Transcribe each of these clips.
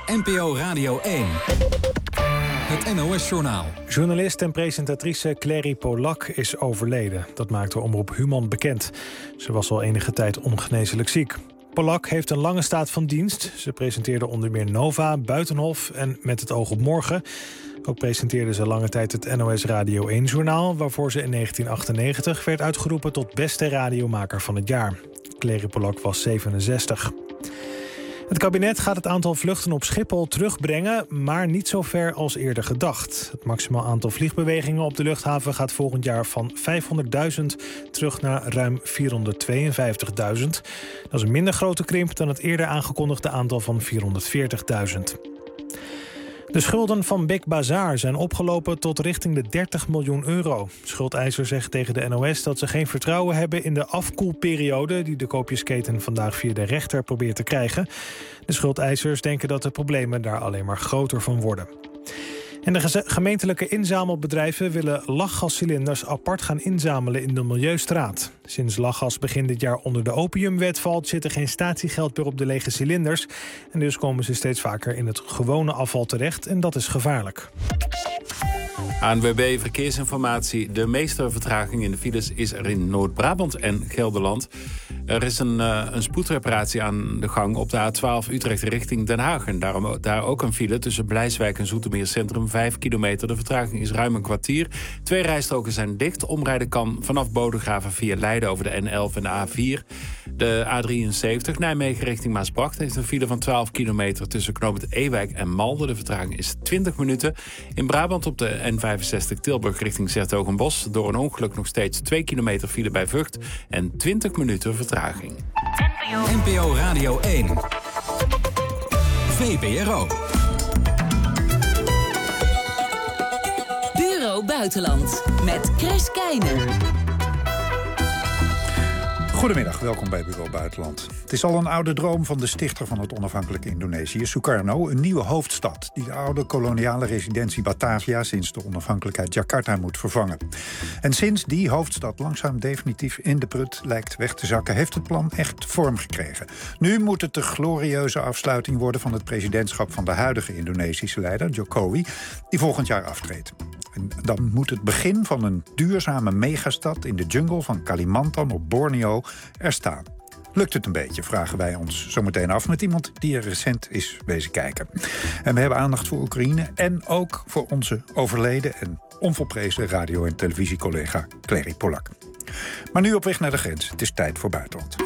NPO Radio 1. Het NOS-journaal. Journalist en presentatrice Clary Polak is overleden. Dat maakte Omroep Human bekend. Ze was al enige tijd ongeneeslijk ziek. Polak heeft een lange staat van dienst. Ze presenteerde onder meer Nova, Buitenhof en Met het oog op morgen. Ook presenteerde ze lange tijd het NOS Radio 1-journaal... waarvoor ze in 1998 werd uitgeroepen tot beste radiomaker van het jaar. Clary Polak was 67. Het kabinet gaat het aantal vluchten op Schiphol terugbrengen, maar niet zo ver als eerder gedacht. Het maximaal aantal vliegbewegingen op de luchthaven gaat volgend jaar van 500.000 terug naar ruim 452.000. Dat is een minder grote krimp dan het eerder aangekondigde aantal van 440.000. De schulden van Big Bazaar zijn opgelopen tot richting de 30 miljoen euro. Schuldeiser zegt tegen de NOS dat ze geen vertrouwen hebben in de afkoelperiode die de koopjesketen vandaag via de rechter probeert te krijgen. De schuldeisers denken dat de problemen daar alleen maar groter van worden. En de gemeentelijke inzamelbedrijven willen lachgascilinders apart gaan inzamelen in de Milieustraat. Sinds lachgas begin dit jaar onder de opiumwet valt, zit er geen statiegeld meer op de lege cilinders. En dus komen ze steeds vaker in het gewone afval terecht en dat is gevaarlijk. ANWB Verkeersinformatie. De meeste vertraging in de files is er in Noord-Brabant en Gelderland. Er is een spoedreparatie aan de gang op de A12 Utrecht richting Den Haag. En daarom daar ook een file tussen Blijswijk en Zoetermeer Centrum, 5 kilometer. De vertraging is ruim een kwartier. 2 rijstroken zijn dicht. Omrijden kan vanaf Bodegraven via Leiden over de N11 en de A4. De A73 Nijmegen richting Maasbracht heeft een file van 12 kilometer tussen knooppunt Ewijk en Malden. De vertraging is 20 minuten. In Brabant op de N65 Tilburg richting 's-Hertogenbosch. Door een ongeluk nog steeds 2 kilometer file bij Vught en 20 minuten vertraging. NPO Radio 1. VPRO. Bureau Buitenland met Chris Keijner. Goedemiddag, welkom bij Bureau Buitenland. Het is al een oude droom van de stichter van het onafhankelijke Indonesië, Sukarno, een nieuwe hoofdstad die de oude koloniale residentie Batavia sinds de onafhankelijkheid Jakarta moet vervangen. En sinds die hoofdstad langzaam definitief in de prut lijkt weg te zakken, heeft het plan echt vorm gekregen. Nu moet het de glorieuze afsluiting worden van het presidentschap van de huidige Indonesische leider, Jokowi, die volgend jaar aftreedt. En dan moet het begin van een duurzame megastad in de jungle van Kalimantan op Borneo er staan. Lukt het een beetje, vragen wij ons zometeen af met iemand die er recent is wezen kijken. En we hebben aandacht voor Oekraïne en ook voor onze overleden en onvolprezen radio- en televisiecollega Clary Polak. Maar nu op weg naar de grens. Het is tijd voor buitenland.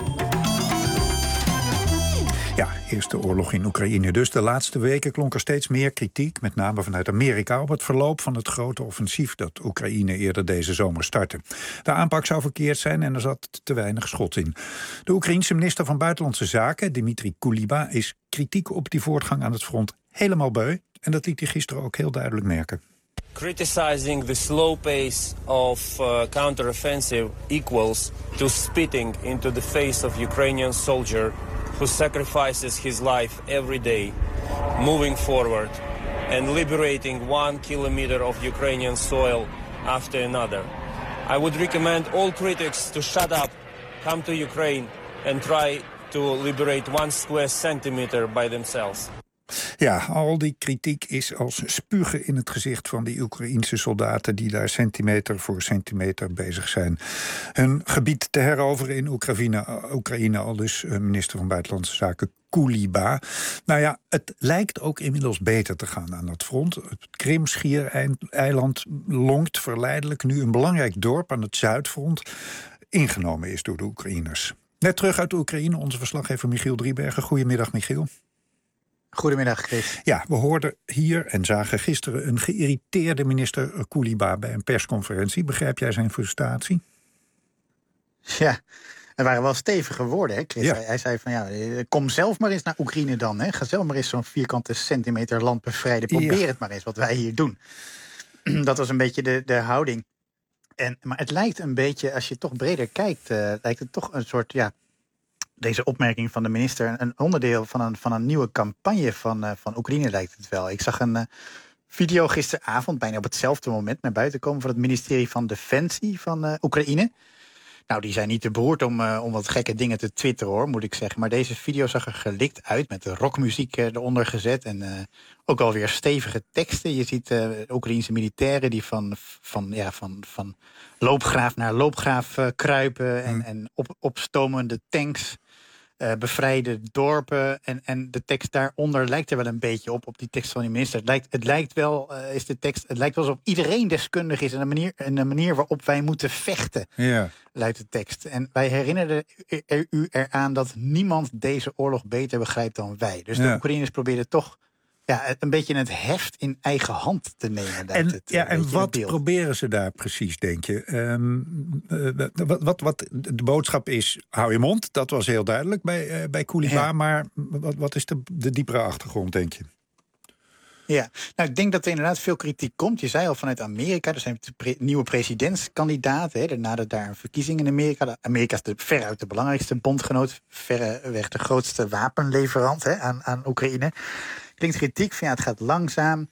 Ja, eerste oorlog in Oekraïne dus. De laatste weken klonk er steeds meer kritiek, met name vanuit Amerika, op het verloop van het grote offensief dat Oekraïne eerder deze zomer startte. De aanpak zou verkeerd zijn en er zat te weinig schot in. De Oekraïense minister van Buitenlandse Zaken, Dmytro Kuleba, is kritiek op die voortgang aan het front helemaal beu. En dat liet hij gisteren ook heel duidelijk merken. Criticizing the slow pace of counteroffensive equals to spitting into the face of Ukrainian soldier who sacrifices his life every day, moving forward and liberating 1 kilometer of Ukrainian soil after another. I would recommend all critics to shut up, come to Ukraine and try to liberate 1 square centimeter by themselves. Ja, al die kritiek is als spugen in het gezicht van die Oekraïense soldaten die daar centimeter voor centimeter bezig zijn hun gebied te heroveren in Oekraïne, al dus minister van Buitenlandse Zaken Kuleba. Nou ja, het lijkt ook inmiddels beter te gaan aan dat front. Het Krimschiereiland lonkt verleidelijk nu een belangrijk dorp aan het zuidfront ingenomen is door de Oekraïners. Net terug uit Oekraïne, onze verslaggever Michiel Driebergen. Goedemiddag, Michiel. Goedemiddag, Chris. Ja, we hoorden hier en zagen gisteren een geïrriteerde minister Kuleba bij een persconferentie. Begrijp jij zijn frustratie? Ja, er waren wel stevige woorden, hè, Chris. Ja. Hij zei van, ja, kom zelf maar eens naar Oekraïne dan. Hè. Ga zelf maar eens zo'n vierkante centimeter land bevrijden. Probeer het maar eens, wat wij hier doen. Dat was een beetje de houding. Maar het lijkt een beetje, als je toch breder kijkt, lijkt het toch een soort, ja, deze opmerking van de minister een onderdeel van een nieuwe campagne van Oekraïne, lijkt het wel. Ik zag een video gisteravond, bijna op hetzelfde moment, naar buiten komen van het ministerie van Defensie van Oekraïne. Nou, die zijn niet te beroerd om wat gekke dingen te twitteren, hoor, moet ik zeggen. Maar deze video zag er gelikt uit met de rockmuziek eronder gezet. En ook alweer stevige teksten. Je ziet Oekraïense militairen die van loopgraaf naar loopgraaf kruipen. En opstomende tanks. Bevrijde dorpen. En de tekst daaronder lijkt er wel een beetje op die tekst van die minister. Het lijkt wel alsof iedereen deskundig is in de manier waarop wij moeten vechten. Ja. Luidt de tekst. En wij herinneren u eraan dat niemand deze oorlog beter begrijpt dan wij. Dus de Oekraïners proberen toch een beetje het heft in eigen hand te nemen. En wat proberen ze daar precies, denk je? Wat de boodschap is, hou je mond. Dat was heel duidelijk bij Kuleba. Ja. Maar wat is de diepere achtergrond, denk je? Ja, nou, ik denk dat er inderdaad veel kritiek komt. Je zei al vanuit Amerika, er zijn nieuwe presidentskandidaten. Daarna daar een verkiezing in Amerika. Amerika is veruit de belangrijkste bondgenoot. Verreweg de grootste wapenleverant aan Oekraïne. Klinkt kritiek van het gaat langzaam.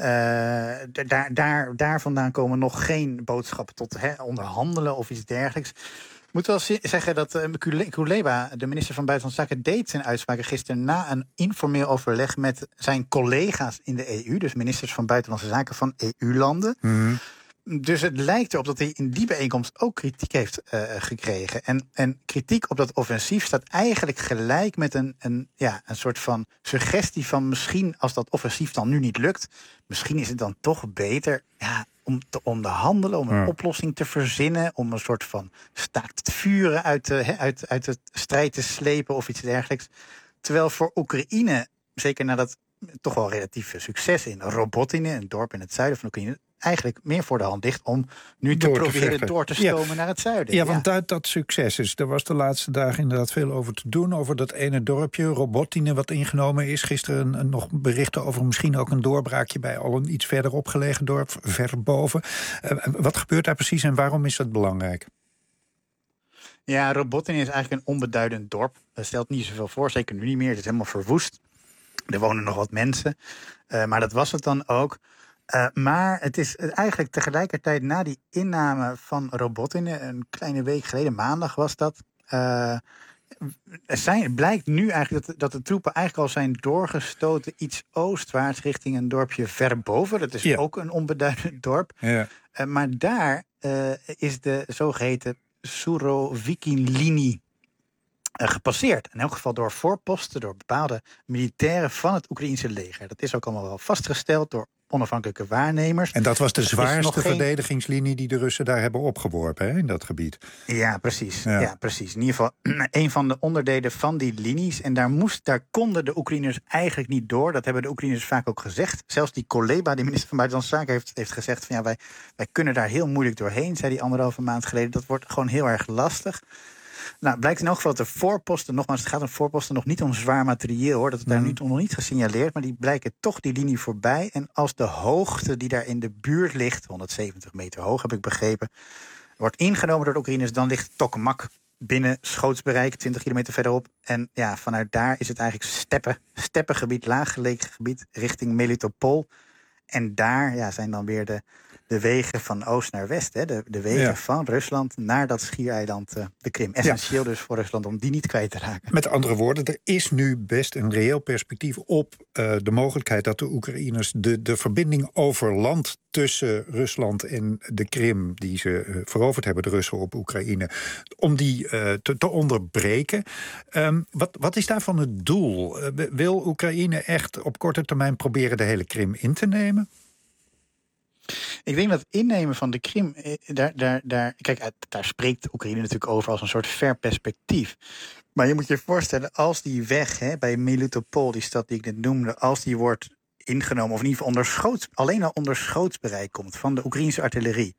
Daar vandaan komen nog geen boodschappen tot onderhandelen of iets dergelijks. Ik moet wel zeggen dat Kuleba, de minister van Buitenlandse Zaken, deed zijn uitspraken gisteren na een informeel overleg met zijn collega's in de EU, dus ministers van Buitenlandse Zaken van EU-landen. Mm-hmm. Dus het lijkt erop dat hij in die bijeenkomst ook kritiek heeft gekregen. En kritiek op dat offensief staat eigenlijk gelijk met een soort van suggestie van misschien als dat offensief dan nu niet lukt, misschien is het dan toch beter om te onderhandelen, om een oplossing te verzinnen, om een soort van staakt het vuren uit de strijd te slepen of iets dergelijks. Terwijl voor Oekraïne, zeker na dat toch wel relatief succes in Robotine, een dorp in het zuiden van Oekraïne, eigenlijk meer voor de hand ligt om nu te proberen door te stomen naar het zuiden. Ja, want uit dat succes is. Er was de laatste dagen inderdaad veel over te doen. Over dat ene dorpje, Robotine, wat ingenomen is. Gisteren nog berichten over misschien ook een doorbraakje bij al een iets verder opgelegen dorp, ver boven. Wat gebeurt daar precies en waarom is dat belangrijk? Ja, Robotine is eigenlijk een onbeduidend dorp. Dat stelt niet zoveel voor, zeker nu niet meer. Het is helemaal verwoest. Er wonen nog wat mensen. Maar dat was het dan ook. Maar het is eigenlijk tegelijkertijd na die inname van Robotine, een kleine week geleden, maandag was dat. Het blijkt nu eigenlijk dat de troepen eigenlijk al zijn doorgestoten iets oostwaarts richting een dorpje verboven. Dat is ook een onbeduidend dorp. Ja. Maar daar is de zogeheten Surovikin-linie gepasseerd. In elk geval door voorposten, door bepaalde militairen van het Oekraïense leger. Dat is ook allemaal wel vastgesteld door onafhankelijke waarnemers. En dat was de zwaarste verdedigingslinie die de Russen daar hebben opgeworpen, in dat gebied. Ja, precies. Ja, precies. In ieder geval een van de onderdelen van die linies. En daar konden de Oekraïners eigenlijk niet door. Dat hebben de Oekraïners vaak ook gezegd. Zelfs die Kuleba, die minister van Buitenlandse Zaken, heeft gezegd van wij kunnen daar heel moeilijk doorheen, zei hij 1,5 maand geleden. Dat wordt gewoon heel erg lastig. Nou, blijkt in elk geval dat de voorposten, nogmaals, het gaat om voorposten nog niet om zwaar materieel, hoor. Dat is daar nog niet gesignaleerd, maar die blijken toch die linie voorbij. En als de hoogte die daar in de buurt ligt, 170 meter hoog heb ik begrepen, wordt ingenomen door de Oekraïners, dan ligt Tokmak binnen schootsbereik, 20 kilometer verderop. En vanuit daar is het eigenlijk steppengebied, laaggelegen gebied, richting Melitopol. En daar zijn dan weer de wegen van oost naar west. De wegen van Rusland naar dat schiereiland, de Krim. Essentieel dus voor Rusland om die niet kwijt te raken. Met andere woorden, er is nu best een reëel perspectief op de mogelijkheid dat de Oekraïners de verbinding over land tussen Rusland en de Krim, die ze veroverd hebben, de Russen op Oekraïne, om die te onderbreken. Wat is daarvan het doel? Wil Oekraïne echt op korte termijn proberen de hele Krim in te nemen? Ik denk dat het innemen van de Krim, daar spreekt Oekraïne natuurlijk over als een soort ver perspectief. Maar je moet je voorstellen, als die weg bij Melitopol, die stad die ik net noemde, als die wordt ingenomen, of in ieder geval alleen al onder schootsbereik komt van de Oekraïnse artillerie,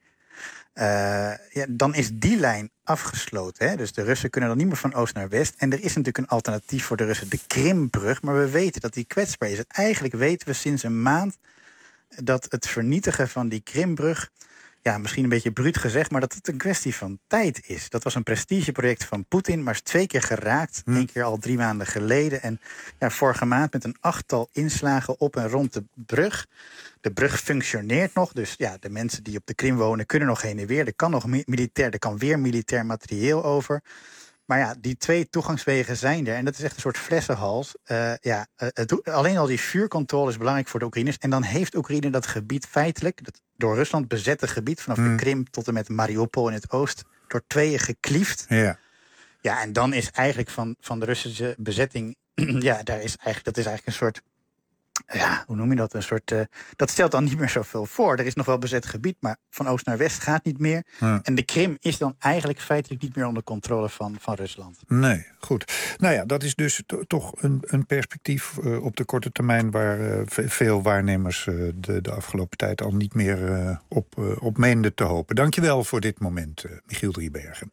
dan is die lijn afgesloten. Hè? Dus de Russen kunnen dan niet meer van oost naar west. En er is natuurlijk een alternatief voor de Russen, de Krimbrug. Maar we weten dat die kwetsbaar is. Eigenlijk weten we sinds een maand dat het vernietigen van die Krimbrug misschien een beetje bruut gezegd, maar dat het een kwestie van tijd is. Dat was een prestigeproject van Poetin, maar is 2 keer geraakt. 1 keer al 3 maanden geleden. En vorige maand met een 8-tal inslagen op en rond de brug. De brug functioneert nog, dus de mensen die op de Krim wonen kunnen nog heen en weer. Er kan weer militair materieel over. Maar die 2 toegangswegen zijn er. En dat is echt een soort flessenhals. Alleen al die vuurcontrole is belangrijk voor de Oekraïners. En dan heeft Oekraïne dat gebied feitelijk, dat door Rusland bezette gebied, vanaf de Krim tot en met Mariupol in het oosten, door 2 gekliefd. Ja, en dan is eigenlijk van de Russische bezetting, dat is eigenlijk een soort, hoe noem je dat? Een soort, dat stelt dan niet meer zoveel voor. Er is nog wel bezet gebied, maar van oost naar west gaat niet meer. En de Krim is dan eigenlijk feitelijk niet meer onder controle van Rusland. Nee, goed. Nou ja, dat is dus toch een perspectief op de korte termijn waar veel waarnemers de afgelopen tijd al niet meer op meenden te hopen. Dankjewel voor dit moment, Michiel Driebergen.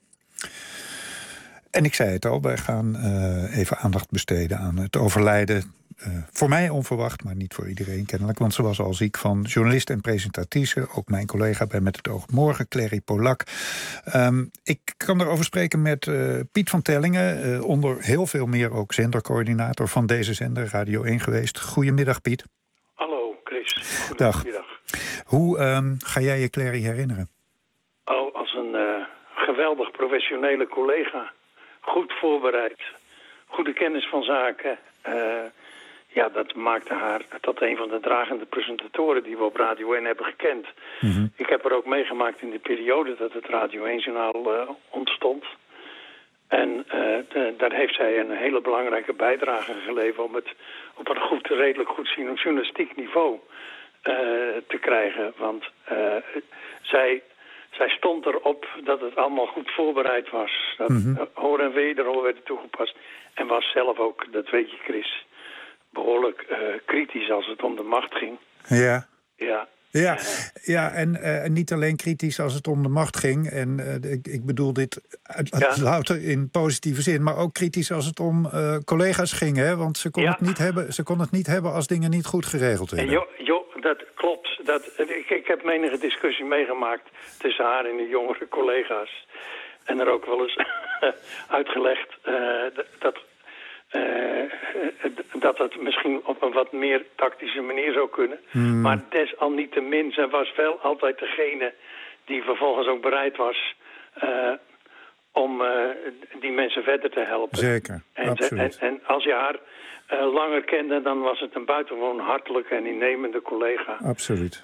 En ik zei het al, wij gaan even aandacht besteden aan het overlijden. Voor mij onverwacht, maar niet voor iedereen kennelijk. Want ze was al ziek van journalist en presentatrice. Ook mijn collega bij Met het Oog op Morgen, Clary Polak. Ik kan erover spreken met Piet van Tellingen. Onder heel veel meer ook zendercoördinator van deze zender, Radio 1 geweest. Goedemiddag, Piet. Hallo, Chris. Dag. Hoe ga jij je Clary herinneren? Oh, als een geweldig professionele collega. Goed voorbereid. Goede kennis van zaken. Dat maakte haar tot een van de dragende presentatoren die we op Radio 1 hebben gekend. Ik heb er ook meegemaakt in de periode dat het Radio 1-journaal ontstond. En daar heeft zij een hele belangrijke bijdrage geleverd om het op een redelijk goed journalistiek niveau te krijgen. Want zij stond erop dat het allemaal goed voorbereid was. Dat hoor en wederhoor werd toegepast. En was zelf ook, dat weet je Chris, behoorlijk kritisch als het om de macht ging. Ja, en niet alleen kritisch als het om de macht ging. En ik bedoel dit louter in positieve zin. Maar ook kritisch als het om collega's ging. Hè? Want ze kon het niet hebben als dingen niet goed geregeld werden. Dat klopt. Ik heb menige discussie meegemaakt tussen haar en de jongere collega's. En er ook wel eens uitgelegd dat het misschien op een wat meer tactische manier zou kunnen. Maar desalniettemin, zij was wel altijd degene die vervolgens ook bereid was om die mensen verder te helpen. Zeker, absoluut. En als je haar langer kende, dan was het een buitengewoon hartelijke en innemende collega. Absoluut.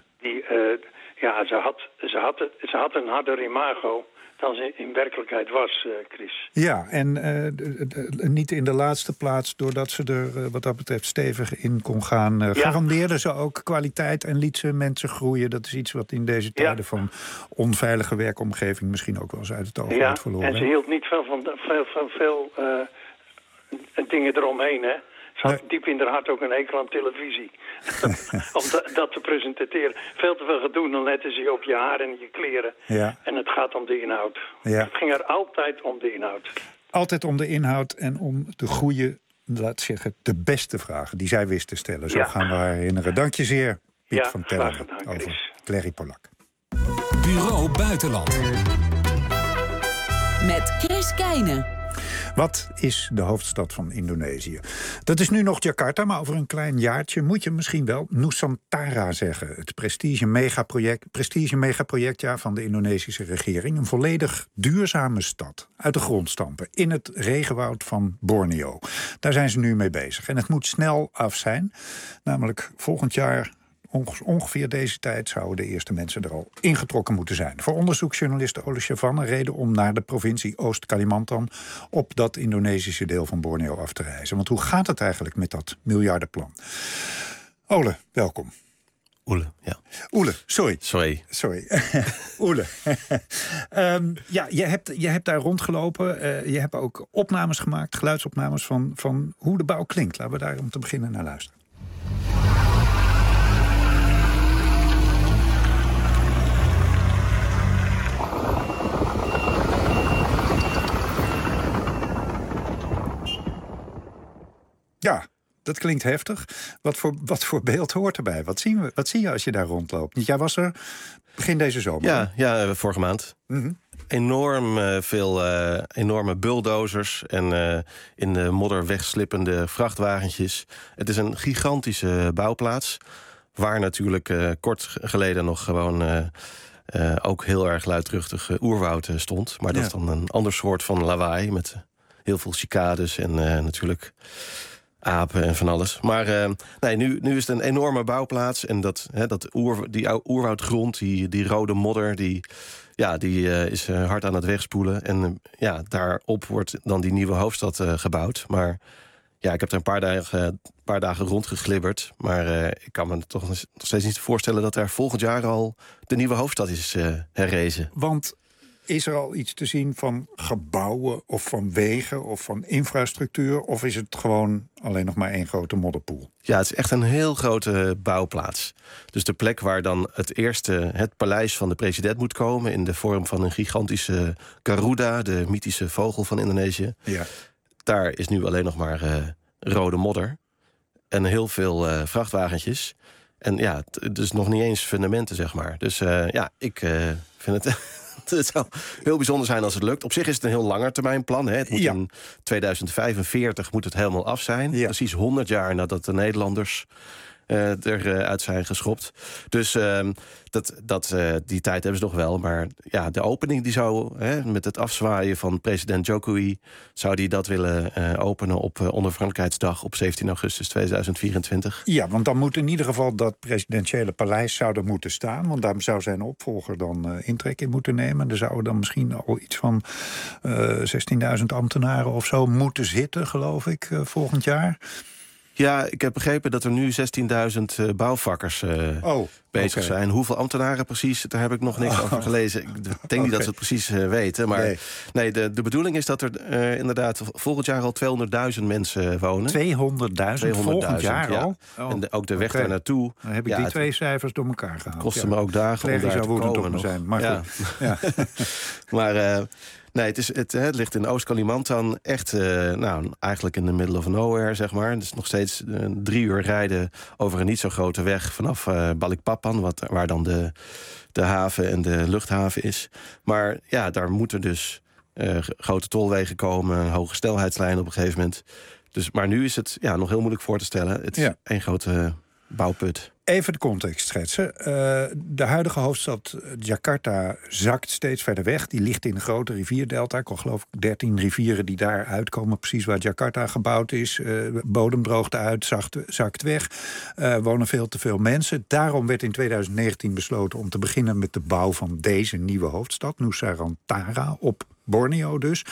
Ze had een harder imago dan ze in werkelijkheid was, Chris. Ja, en niet in de laatste plaats, doordat ze er wat dat betreft stevig in kon gaan, garandeerde ze ook kwaliteit en liet ze mensen groeien. Dat is iets wat in deze tijden van onveilige werkomgeving misschien ook wel eens uit het oog wordt verloren. En ze hield niet veel van veel dingen eromheen, hè. Ze had diep in haar hart ook een hekel aan televisie. Om dat te presenteren. Veel te veel gedoe, dan letten ze op je haar en je kleren. Ja. En het gaat om de inhoud. Ja. Het ging er altijd om de inhoud. Altijd om de inhoud en om de goede, laat zeggen, de beste vragen die zij wist te stellen. Zo gaan we haar herinneren. Dank je zeer, Piet van Tellingen, over Clary Polak. Bureau Buitenland. Met Chris Keijne. Wat is de hoofdstad van Indonesië? Dat is nu nog Jakarta, maar over een klein jaartje moet je misschien wel Nusantara zeggen. Het prestige megaproject van de Indonesische regering. Een volledig duurzame stad uit de grond stampen in het regenwoud van Borneo. Daar zijn ze nu mee bezig. En het moet snel af zijn. Namelijk volgend jaar, ongeveer deze tijd, zouden de eerste mensen er al ingetrokken moeten zijn. Voor onderzoeksjournalisten Ole Chavanne reden om naar de provincie Oost-Kalimantan op dat Indonesische deel van Borneo af te reizen. Want hoe gaat het eigenlijk met dat miljardenplan? Ole, welkom. Oele, ja. Oele, sorry. Oele. Je hebt daar rondgelopen. Je hebt ook opnames gemaakt, geluidsopnames van hoe de bouw klinkt. Laten we daar om te beginnen naar luisteren. Ja, Dat klinkt heftig. Wat voor beeld hoort erbij? Wat zie je als je daar rondloopt? Jij was er begin deze zomer. Ja, vorige maand. Mm-hmm. Enorme bulldozers en in de modder wegslippende vrachtwagentjes. Het is een gigantische bouwplaats, waar natuurlijk kort geleden nog gewoon ook heel erg luidruchtig oerwoud stond. Maar dat is dan een ander soort van lawaai met heel veel cicades en natuurlijk apen en van alles. Maar nu is het een enorme bouwplaats. En die oerwoudgrond, die rode modder, die is hard aan het wegspoelen. En daarop wordt dan die nieuwe hoofdstad gebouwd. Maar ik heb er een paar dagen rondgeglibberd. Maar ik kan me toch nog steeds niet voorstellen dat er volgend jaar al de nieuwe hoofdstad is herrezen. Want is er al iets te zien van gebouwen of van wegen of van infrastructuur? Of is het gewoon alleen nog maar één grote modderpoel? Ja, het is echt een heel grote bouwplaats. Dus de plek waar dan het paleis van de president moet komen, in de vorm van een gigantische Garuda, de mythische vogel van Indonesië. Ja. Daar is nu alleen nog maar rode modder. En heel veel vrachtwagentjes. En dus nog niet eens fundamenten, zeg maar. Dus ik vind het het zou heel bijzonder zijn als het lukt. Op zich is het een heel langetermijnplan. Het moet in 2045 moet het helemaal af zijn. Ja. Precies 100 jaar nadat de Nederlanders eruit zijn geschopt. Dus die tijd hebben ze nog wel. Maar de opening die zou, met het afzwaaien van president Jokowi, zou die dat willen openen op onafhankelijkheidsdag op 17 augustus 2024. Ja, want dan moet in ieder geval dat presidentiële paleis zou er moeten staan. Want daar zou zijn opvolger dan intrek in moeten nemen. Er zouden dan misschien al iets van 16.000 ambtenaren of zo moeten zitten, geloof ik, volgend jaar. Ja, ik heb begrepen dat er nu 16.000 bouwvakkers bezig zijn. Hoeveel ambtenaren precies, daar heb ik nog niks over gelezen. Ik denk niet dat ze het precies weten. Maar nee, de bedoeling is dat er inderdaad volgend jaar al 200.000 mensen wonen. 200.000 volgend jaar al? Oh. En ook de weg daar naartoe. Dan heb ik die twee cijfers door elkaar gehaald. Kostte me ook dagen om daar te komen nog. Zijn, maar goed. Ja. Maar nee, het ligt in Oost-Kalimantan. Echt, eigenlijk in the middle of nowhere, zeg maar. Het is nog steeds 3 uur rijden over een niet zo grote weg vanaf Balikpapan, waar dan de haven en de luchthaven is. Maar daar moeten dus grote tolwegen komen, een hoge snelheidslijn op een gegeven moment. Dus, maar nu is het nog heel moeilijk voor te stellen. Het is één grote bouwput. Even de context schetsen. De huidige hoofdstad Jakarta zakt steeds verder weg. Die ligt in een grote rivierdelta. Ik geloof 13 rivieren die daar uitkomen. Precies waar Jakarta gebouwd is. Bodem droogt uit, zakt weg. Wonen veel te veel mensen. Daarom werd in 2019 besloten om te beginnen met de bouw van deze nieuwe hoofdstad. Nusantara, op Borneo dus.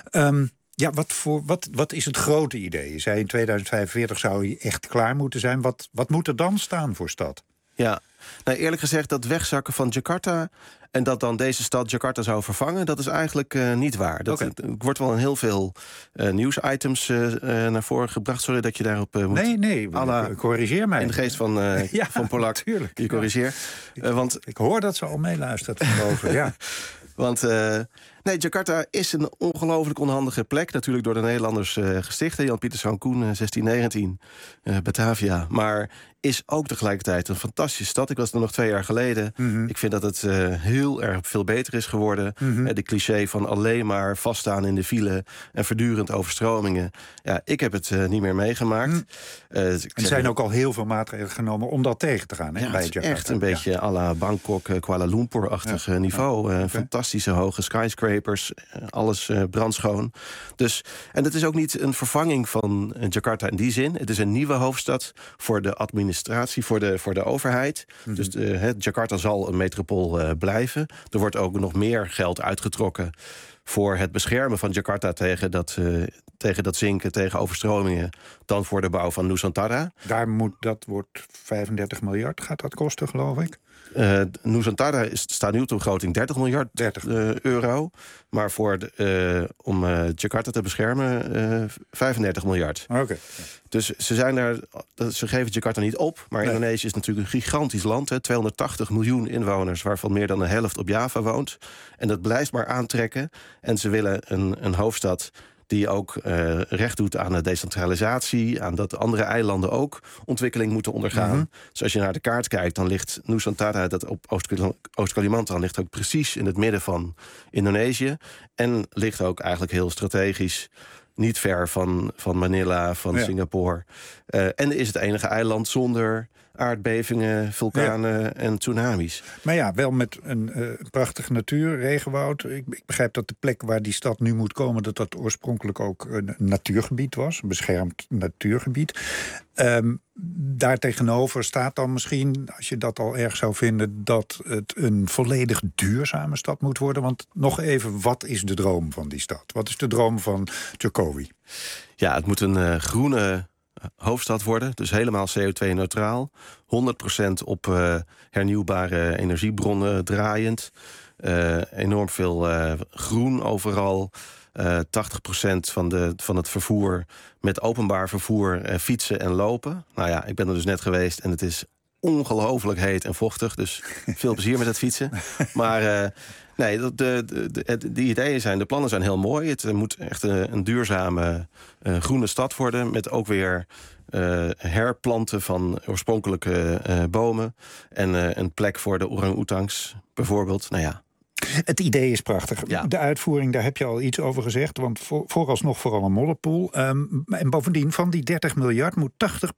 Wat is het grote idee? Je zei in 2045 zou hij echt klaar moeten zijn. Wat moet er dan staan voor stad? Ja, eerlijk gezegd, dat wegzakken van Jakarta en dat dan deze stad Jakarta zou vervangen, dat is eigenlijk niet waar. Er wordt wel in heel veel nieuwsitems naar voren gebracht. Sorry dat je daarop moet... Nee, corrigeer mij. In de geest van Polak. Tuurlijk. Je corrigeer. Want ik hoor dat ze al meeluistert vanboven, ja. Want Jakarta is een ongelooflijk onhandige plek. Natuurlijk door de Nederlanders gesticht. Jan Pieter Sanckoen, 1619, Batavia. Maar is ook tegelijkertijd een fantastische stad. Ik was er nog 2 jaar geleden. Mm-hmm. Ik vind dat het heel erg veel beter is geworden. Mm-hmm. De cliché van alleen maar vaststaan in de file en voortdurend overstromingen. Ja, ik heb het niet meer meegemaakt. Mm. Er zijn ook al heel veel maatregelen genomen om dat tegen te gaan. Hè, bij Jakarta. Echt een beetje à la Bangkok, Kuala Lumpur-achtig niveau. Fantastische hoge skyscrapers. Alles brandschoon. Dus, en het is ook niet een vervanging van Jakarta in die zin. Het is een nieuwe hoofdstad voor de administratie, voor de overheid. Mm-hmm. Dus Jakarta zal een metropool blijven. Er wordt ook nog meer geld uitgetrokken voor het beschermen van Jakarta tegen dat zinken, tegen overstromingen, dan voor de bouw van Nusantara. Dat wordt 35 miljard, gaat dat kosten, geloof ik? Nusantara staat nu op de begroting 30 miljard euro. Maar om Jakarta te beschermen 35 miljard. Okay. Dus ze geven Jakarta niet op. Maar Indonesië is natuurlijk een gigantisch land. 280 miljoen inwoners, waarvan meer dan de helft op Java woont. En dat blijft maar aantrekken. En ze willen een hoofdstad die ook recht doet aan de decentralisatie, aan dat andere eilanden ook ontwikkeling moeten ondergaan. Mm-hmm. Dus als je naar de kaart kijkt, dan ligt Nusantara, dat op Oost-Kalimantan, ligt ook precies in het midden van Indonesië. En ligt ook eigenlijk heel strategisch niet ver van Manila, van Singapore. En is het enige eiland zonder aardbevingen, vulkanen en tsunamis. Maar ja, wel met een prachtige natuur, regenwoud. Ik begrijp dat de plek waar die stad nu moet komen, dat oorspronkelijk ook een natuurgebied was. Een beschermd natuurgebied. Daartegenover staat dan misschien, als je dat al erg zou vinden, dat het een volledig duurzame stad moet worden. Want nog even, wat is de droom van die stad? Wat is de droom van Jokowi? Ja, het moet een groene hoofdstad worden, dus helemaal CO2-neutraal. 100% op hernieuwbare energiebronnen draaiend. Enorm veel groen overal. 80% van het vervoer met openbaar vervoer, fietsen en lopen. Nou ja, ik ben er dus net geweest en het is ongelooflijk heet en vochtig. Dus veel plezier met het fietsen. Maar nee, de ideeën zijn, de plannen zijn heel mooi. Het moet echt een duurzame groene stad worden, met ook weer herplanten van oorspronkelijke bomen. En een plek voor de orang-oetangs bijvoorbeeld. Nou ja. Het idee is prachtig. Ja. De uitvoering, daar heb je al iets over gezegd. Want vooralsnog vooral een modderpoel. En bovendien, van die 30 miljard moet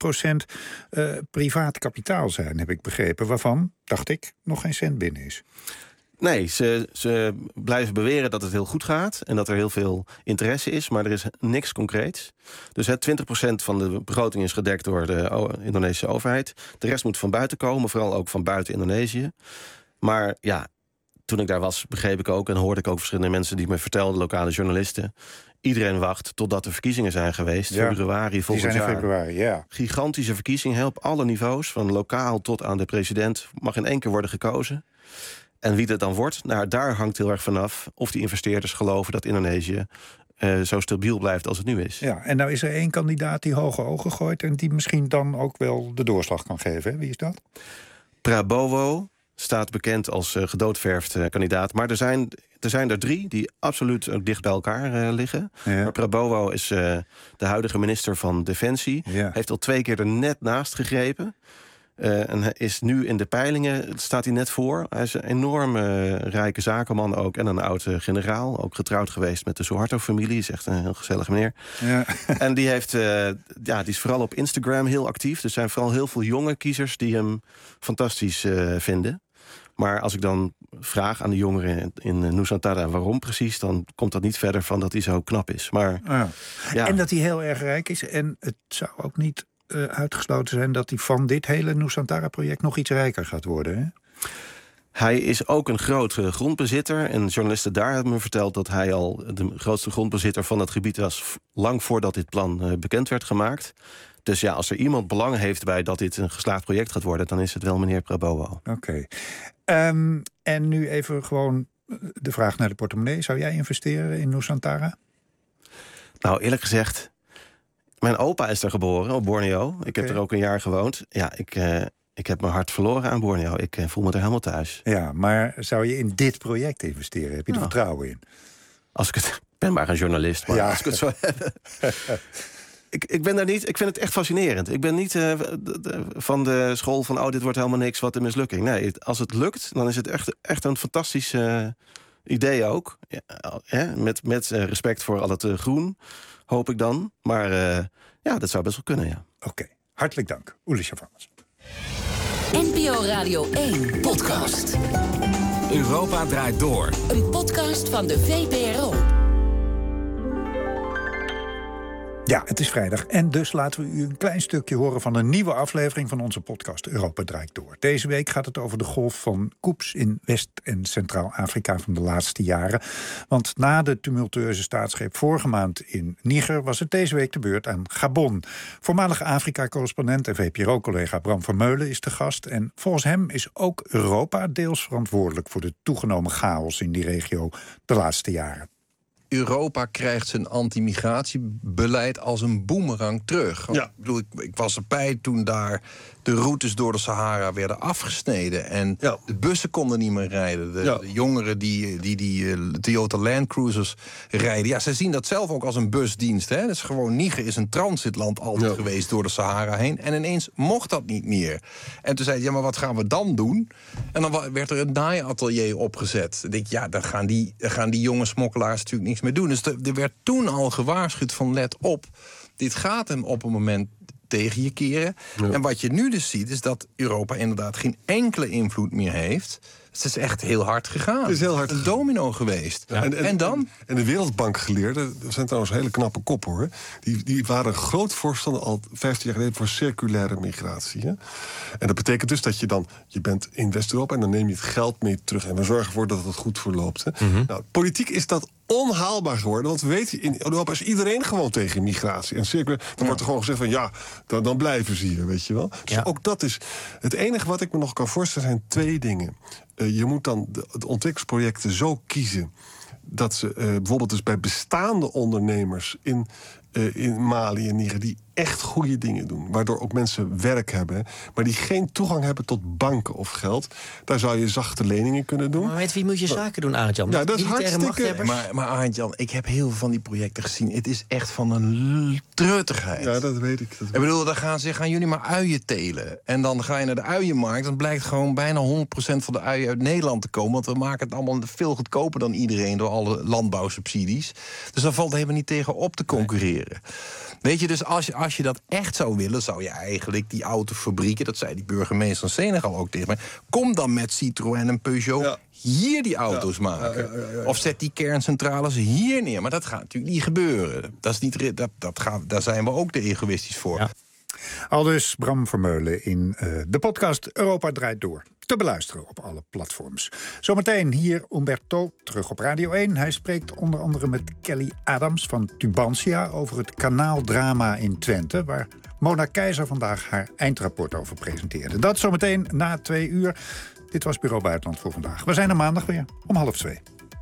80% privaat kapitaal zijn, heb ik begrepen. Waarvan, dacht ik, nog geen cent binnen is. Nee, ze blijven beweren dat het heel goed gaat en dat er heel veel interesse is, maar er is niks concreets. Dus 20% van de begroting is gedekt door de Indonesische overheid. De rest moet van buiten komen, vooral ook van buiten Indonesië. Maar ja, toen ik daar was, begreep ik ook en hoorde ik ook verschillende mensen die me vertelden, lokale journalisten. Iedereen wacht totdat de verkiezingen zijn geweest. Ja, februari volgend jaar. Die zijn in februari, ja. Gigantische verkiezingen, op alle niveaus, van lokaal tot aan de president. Mag in één keer worden gekozen. En wie dat dan wordt, nou, daar hangt heel erg vanaf of die investeerders geloven dat Indonesië zo stabiel blijft als het nu is. Ja, en nou is er één kandidaat die hoge ogen gooit en die misschien dan ook wel de doorslag kan geven. Hè? Wie is dat? Prabowo staat bekend als gedoodverfd kandidaat. Maar er zijn er 3 die absoluut ook dicht bij elkaar liggen. Ja. Maar Prabowo is de huidige minister van Defensie. Ja. Heeft al 2 keer er net naast gegrepen. En hij is nu in de peilingen, staat hij net voor. Hij is een enorm rijke zakenman ook. En een oud generaal. Ook getrouwd geweest met de Suharto-familie. Is echt een heel gezellige meneer. Ja. En die is vooral op Instagram heel actief. Dus er zijn vooral heel veel jonge kiezers die hem fantastisch vinden. Maar als ik dan vraag aan de jongeren in Nusantara waarom precies, dan komt dat niet verder van dat hij zo knap is. Maar, ja. En dat hij heel erg rijk is. En het zou ook niet uitgesloten zijn dat hij van dit hele Nusantara-project nog iets rijker gaat worden. Hè? Hij is ook een groot grondbezitter. En journalisten daar hebben me verteld dat hij al de grootste grondbezitter van het gebied was, lang voordat dit plan bekend werd gemaakt. Dus ja, als er iemand belang heeft bij dat dit een geslaagd project gaat worden, dan is het wel meneer Prabowo. Oké. En nu even gewoon de vraag naar de portemonnee. Zou jij investeren in Nusantara? Nou, eerlijk gezegd, mijn opa is er geboren op Borneo. Ik heb er ook een jaar gewoond. Ja, ik heb mijn hart verloren aan Borneo. Ik voel me er helemaal thuis. Ja, maar zou je in dit project investeren? Heb je er vertrouwen in? Ik ben maar een journalist, maar als ik het zou hebben. Ik ben daar niet. Ik vind het echt fascinerend. Ik ben niet van de school van dit wordt helemaal niks, wat een mislukking. Nee, als het lukt, dan is het echt een fantastisch idee ook. Ja, met respect voor al het groen, hoop ik dan. Maar dat zou best wel kunnen, ja. Oké, hartelijk dank. Uli Schavannes. NPO Radio 1 podcast. Europa draait door. Een podcast van de VPRO. Ja, het is vrijdag en dus laten we u een klein stukje horen van een nieuwe aflevering van onze podcast Europa draait door. Deze week gaat het over de golf van coups in West- en Centraal-Afrika van de laatste jaren. Want na de tumultueuze staatsgreep vorige maand in Niger was het deze week de beurt aan Gabon. Voormalig Afrika-correspondent en VPRO-collega Bram Vermeulen is de gast. En volgens hem is ook Europa deels verantwoordelijk voor de toegenomen chaos in die regio de laatste jaren. Europa krijgt zijn anti-migratiebeleid als een boemerang terug. Ja. Ik bedoel, ik was erbij toen daar de routes door de Sahara werden afgesneden. En de bussen konden niet meer rijden. De jongeren die Toyota Land Cruisers rijden. Ja, ze zien dat zelf ook als een busdienst. Hè? Dat is gewoon, Niger is een transitland altijd geweest door de Sahara heen. En ineens mocht dat niet meer. En toen zei hij, maar wat gaan we dan doen? En dan werd er een naaiatelier opgezet. Dan denk ik, dan gaan die jonge smokkelaars natuurlijk niks meer doen. Dus er werd toen al gewaarschuwd van let op. Dit gaat hem op een moment tegen je keren. Ja. En wat je nu dus ziet, is dat Europa inderdaad geen enkele invloed meer heeft. Het is echt heel hard gegaan. Het is heel hard een domino geweest. Ja. En dan? En de Wereldbankgeleerden, dat zijn trouwens hele knappe koppen hoor. Die waren groot voorstander al 15 jaar geleden voor circulaire migratie. Hè? En dat betekent dus dat je bent in West-Europa en dan neem je het geld mee terug. En we zorgen ervoor dat het goed verloopt. Hè? Mm-hmm. Nou, politiek is dat onhaalbaar geworden. Want we weten, in Europa is iedereen gewoon tegen migratie. En circulair, dan wordt er gewoon gezegd van dan blijven ze hier, weet je wel. Dus ook dat is het enige wat ik me nog kan voorstellen zijn 2 dingen. Je moet dan de ontwikkelingsprojecten zo kiezen dat ze bijvoorbeeld dus bij bestaande ondernemers in Mali en Niger die echt goede dingen doen, waardoor ook mensen werk hebben, maar die geen toegang hebben tot banken of geld. Daar zou je zachte leningen kunnen doen. Maar met wie moet je zaken doen, Arend-Jan? Ja, dat is hartstikke. Maar Arend-Jan, ik heb heel veel van die projecten gezien. Het is echt van een treutigheid. Ja, dat weet ik. Ik bedoel, dan gaan jullie maar uien telen. En dan ga je naar de uienmarkt. Dan blijkt gewoon bijna 100% van de uien uit Nederland te komen. Want we maken het allemaal veel goedkoper dan iedereen door alle landbouwsubsidies. Dus daar valt helemaal niet tegen op te concurreren. Weet je, dus als je dat echt zou willen, zou je eigenlijk die autofabrieken, dat zei die burgemeester van Senegal ook tegen mij, kom dan met Citroën en Peugeot hier die auto's maken. Of zet die kerncentrales hier neer. Maar dat gaat natuurlijk niet gebeuren. Dat is niet, daar zijn we ook te egoïstisch voor. Ja. Aldus Bram Vermeulen in de podcast Europa Draait Door. Te beluisteren op alle platforms. Zometeen hier Umberto terug op Radio 1. Hij spreekt onder andere met Kelly Adams van Tubantia over het kanaaldrama in Twente, waar Mona Keizer vandaag haar eindrapport over presenteerde. Dat zometeen na 2 uur. Dit was Bureau Buitenland voor vandaag. We zijn er maandag weer om 1:30.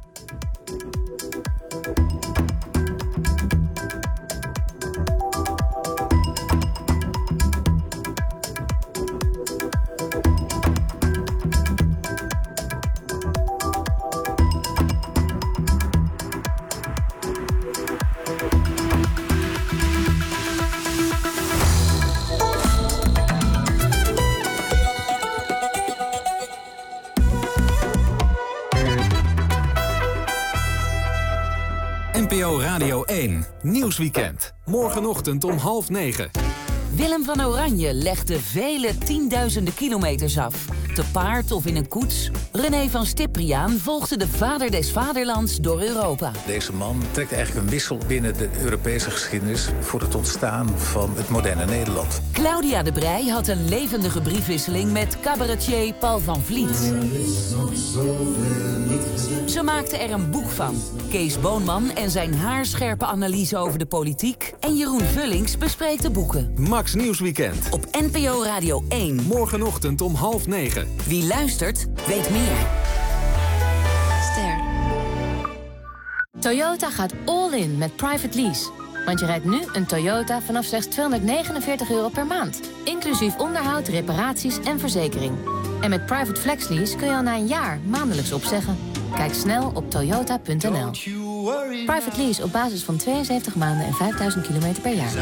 NPO Radio 1 Nieuwsweekend. Morgenochtend om 8:30. Willem van Oranje legde vele tienduizenden kilometers af. Te paard of in een koets. René van Stipriaan volgde de vader des vaderlands door Europa. Deze man trekt eigenlijk een wissel binnen de Europese geschiedenis voor het ontstaan van het moderne Nederland. Claudia de Breij had een levendige briefwisseling met cabaretier Paul van Vliet. Ze maakte er een boek van. Kees Boonman en zijn haarscherpe analyse over de politiek. En Jeroen Vullings bespreekt de boeken. Max Nieuwsweekend. Op NPO Radio 1. Morgenochtend om 8:30. Wie luistert, weet meer. Ster. Toyota gaat all in met private lease. Want je rijdt nu een Toyota vanaf slechts €249 per maand. Inclusief onderhoud, reparaties en verzekering. En met private flex lease kun je al na een jaar maandelijks opzeggen. Kijk snel op toyota.nl. Private lease op basis van 72 maanden en 5000 kilometer per jaar.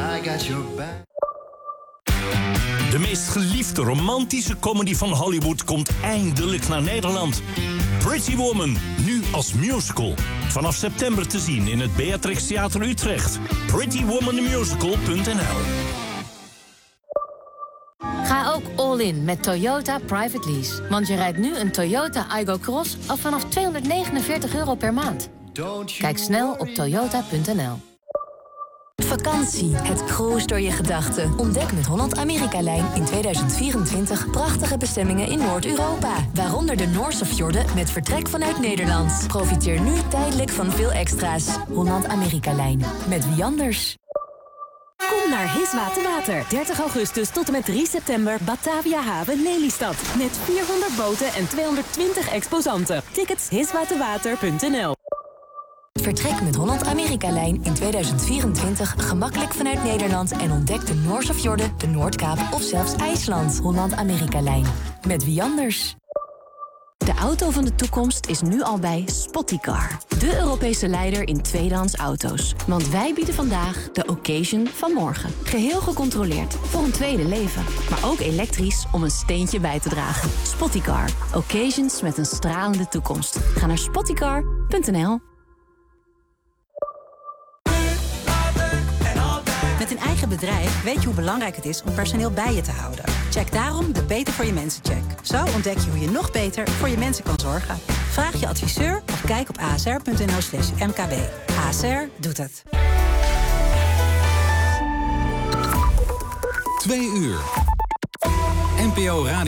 De meest geliefde romantische comedy van Hollywood komt eindelijk naar Nederland. Pretty Woman, nu als musical. Vanaf september te zien in het Beatrix Theater Utrecht. prettywomanthemusical.nl. Ga ook all in met Toyota Private Lease. Want je rijdt nu een Toyota Aygo Cross al vanaf €249 per maand. Kijk snel op toyota.nl. Vakantie, het cruise door je gedachten. Ontdek met Holland-Amerika-lijn in 2024 prachtige bestemmingen in Noord-Europa. Waaronder de Noorse fjorden met vertrek vanuit Nederland. Profiteer nu tijdelijk van veel extra's. Holland-Amerika-lijn. Met wie anders? Kom naar Hiswaterwater. 30 augustus tot en met 3 september Batavia Haven Lelystad. Met 400 boten en 220 exposanten. Tickets hiswaterwater.nl. Vertrek met Holland-Amerika-lijn in 2024 gemakkelijk vanuit Nederland en ontdek de Noorderfjorden, de Noordkaap of zelfs IJsland. Holland-Amerika-lijn. Met wie anders? De auto van de toekomst is nu al bij Spottycar. De Europese leider in tweedehands auto's. Want wij bieden vandaag de occasion van morgen. Geheel gecontroleerd voor een tweede leven. Maar ook elektrisch om een steentje bij te dragen. Spottycar. Occasions met een stralende toekomst. Ga naar spottycar.nl. Met een eigen bedrijf weet je hoe belangrijk het is om personeel bij je te houden. Check daarom de Beter voor je mensen check. Zo ontdek je hoe je nog beter voor je mensen kan zorgen. Vraag je adviseur of kijk op asr.nl/mkb. ASR doet het. 2 uur. NPO Radio.